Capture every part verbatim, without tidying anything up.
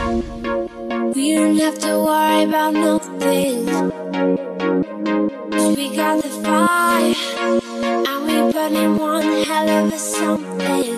We don't have to worry about nothing, 'cause we got the fire, and we burning one hell of a something.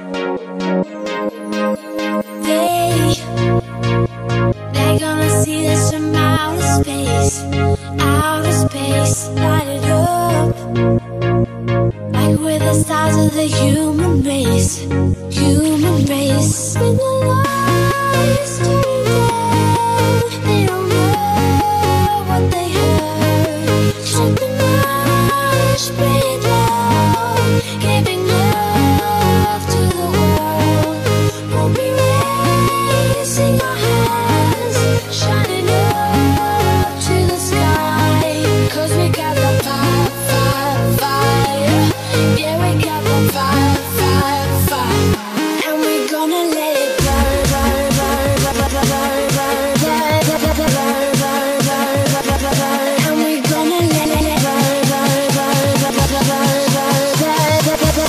They, they're gonna see us from outer space, outer space, light it up, like we're the stars of the human race, human race. When the lights turn down, they don't know what they heard. Shut the mind, spread it loud, giving love to the world. We'll be raising our hands, shining up to the sky, 'cause we got the fire, fire, fire. Yeah, we got the fire, fire, fire. And we're gonna let it burn, burn, burn, burn, burn, burn, burn, burn, burn, burn, burn, burn. And we're gonna let it burn, burn, burn, burn, burn, burn, burn, burn, burn,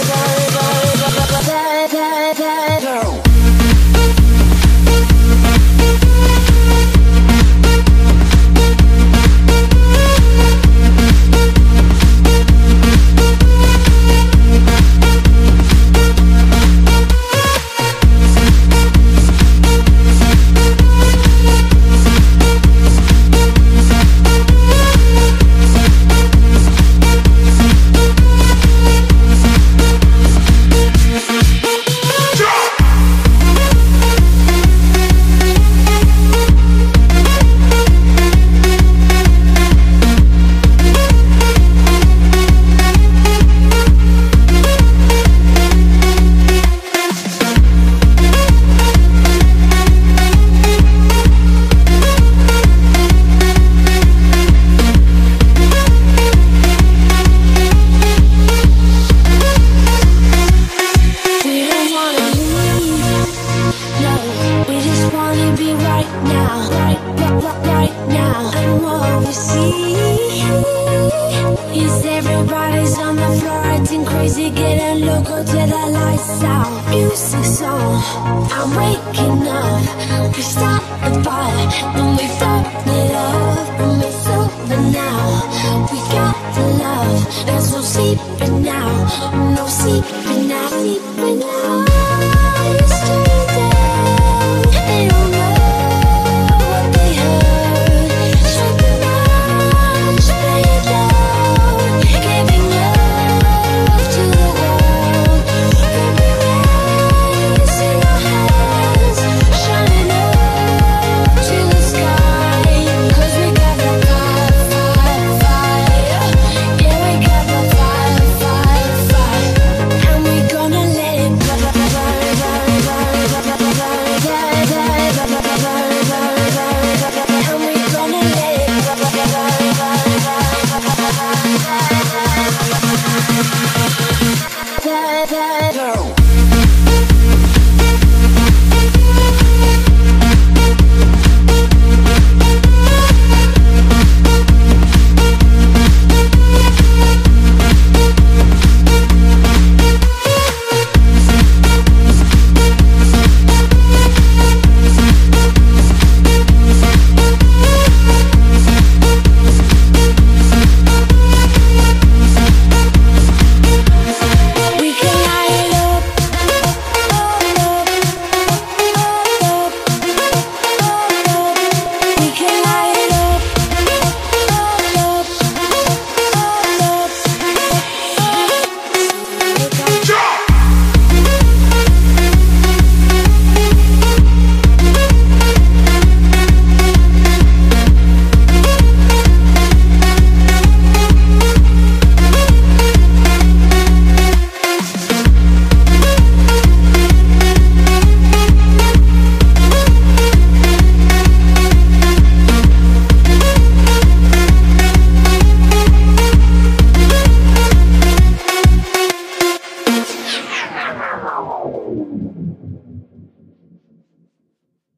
burn, burn, burn, burn. Sleeping now, no sleeping now, sleeping now.